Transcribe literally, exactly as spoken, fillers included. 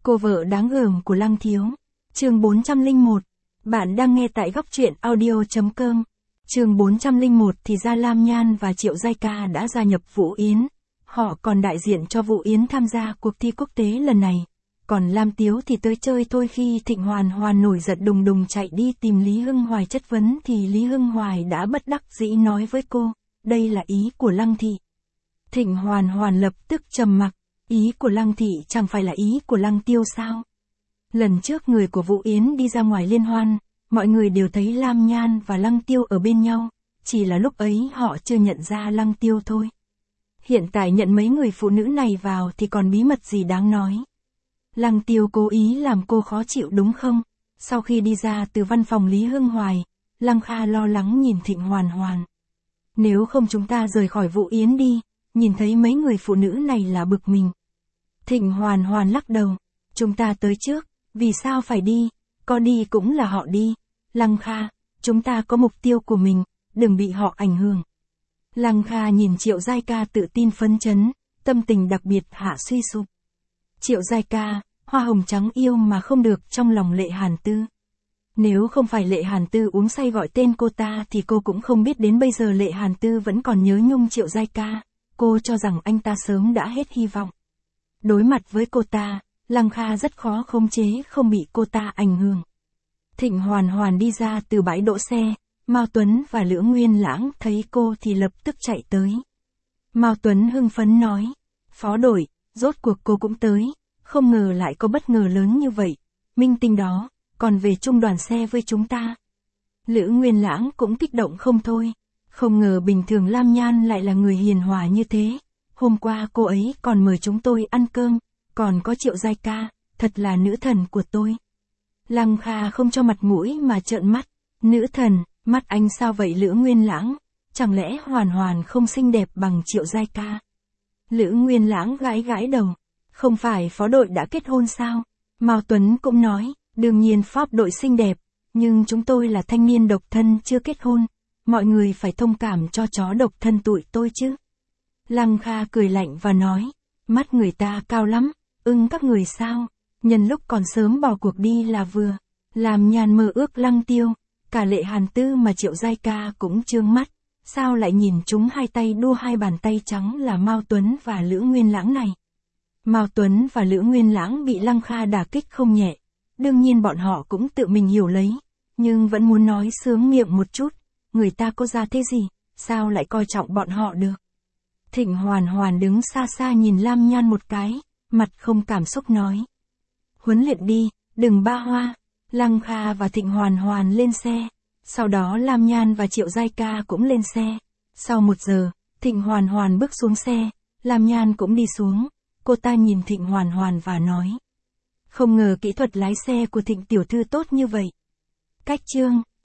Cô vợ đáng gờm của Lăng Thiếu. Chương bốn trăm lẻ một. Bạn đang nghe tại góc truyện audio chấm com. Chương bốn trăm lẻ một thì ra Lam Nhan và Triệu Giai Ca đã gia nhập Vũ Yến. Họ còn đại diện cho Vũ Yến tham gia cuộc thi quốc tế lần này. Còn Lam Tiếu thì tới chơi thôi. Khi Thịnh Hoàn Hoàn nổi giận đùng đùng chạy đi tìm Lý Hưng Hoài chất vấn thì Lý Hưng Hoài đã bất đắc dĩ nói với cô, đây là ý của Lăng Thị. Thịnh Hoàn Hoàn lập tức trầm mặc, ý của Lăng Thị chẳng phải là ý của Lăng Tiêu sao? Lần trước người của Vũ Yến đi ra ngoài liên hoan, mọi người đều thấy Lam Nhan và Lăng Tiêu ở bên nhau, chỉ là lúc ấy họ chưa nhận ra Lăng Tiêu thôi. Hiện tại nhận mấy người phụ nữ này vào thì còn bí mật gì đáng nói. Lăng Tiêu cố ý làm cô khó chịu đúng không? Sau khi đi ra từ văn phòng Lý Hưng Hoài, Lăng Kha lo lắng nhìn Thịnh Hoàn Hoàn. Nếu không chúng ta rời khỏi Vũ Yến đi, nhìn thấy mấy người phụ nữ này là bực mình. Thịnh Hoàn Hoàn lắc đầu, chúng ta tới trước, vì sao phải đi, có đi cũng là họ đi. Lăng Kha, chúng ta có mục tiêu của mình, đừng bị họ ảnh hưởng. Lăng Kha nhìn Triệu Giai Ca tự tin phấn chấn, tâm tình đặc biệt hạ suy sụp. Triệu Giai Ca, hoa hồng trắng yêu mà không được trong lòng Lệ Hàn Tư. Nếu không phải Lệ Hàn Tư uống say gọi tên cô ta thì cô cũng không biết đến bây giờ Lệ Hàn Tư vẫn còn nhớ nhung Triệu Giai Ca, cô cho rằng anh ta sớm đã hết hy vọng. Đối mặt với cô ta, Lăng Kha rất khó khống chế không bị cô ta ảnh hưởng. Thịnh Hoàn Hoàn đi ra từ bãi đỗ xe, Mao Tuấn và Lữ Nguyên Lãng thấy cô thì lập tức chạy tới. Mao Tuấn hưng phấn nói, phó đội, rốt cuộc cô cũng tới, không ngờ lại có bất ngờ lớn như vậy, minh tinh đó, còn về chung đoàn xe với chúng ta. Lữ Nguyên Lãng cũng kích động không thôi, không ngờ bình thường Lam Nhan lại là người hiền hòa như thế, hôm qua cô ấy còn mời chúng tôi ăn cơm, còn có Triệu Giai Ca, thật là nữ thần của tôi. Lăng Kha không cho mặt mũi mà trợn mắt, nữ thần, mắt anh sao vậy Lữ Nguyên Lãng, chẳng lẽ Hoàn Hoàn không xinh đẹp bằng Triệu Giai Ca? Lữ Nguyên Lãng gãi gãi đầu, không phải phó đội đã kết hôn sao? Mao Tuấn cũng nói, đương nhiên pháp đội xinh đẹp, nhưng chúng tôi là thanh niên độc thân chưa kết hôn, mọi người phải thông cảm cho chó độc thân tụi tôi chứ. Lăng Kha cười lạnh và nói, mắt người ta cao lắm, ưng các người sao, nhân lúc còn sớm bỏ cuộc đi là vừa. Làm Nhan mơ ước Lăng Tiêu, cả Lệ Hàn Tư mà Triệu Giai Ca cũng trương mắt, sao lại nhìn chúng hai tay đua hai bàn tay trắng là Mao Tuấn và Lữ Nguyên Lãng này. Mao Tuấn và Lữ Nguyên Lãng bị Lăng Kha đả kích không nhẹ, đương nhiên bọn họ cũng tự mình hiểu lấy, nhưng vẫn muốn nói sướng miệng một chút, người ta có ra thế gì, sao lại coi trọng bọn họ được. Thịnh Hoàn Hoàn đứng xa xa nhìn Lam Nhan một cái, mặt không cảm xúc nói. Huấn luyện đi, đừng ba hoa. Lăng Kha và Thịnh Hoàn Hoàn lên xe, sau đó Lam Nhan và Triệu Giai Ca cũng lên xe. Sau một giờ, Thịnh Hoàn Hoàn bước xuống xe, Lam Nhan cũng đi xuống, cô ta nhìn Thịnh Hoàn Hoàn và nói. Không ngờ kỹ thuật lái xe của Thịnh tiểu thư tốt như vậy. Cách chương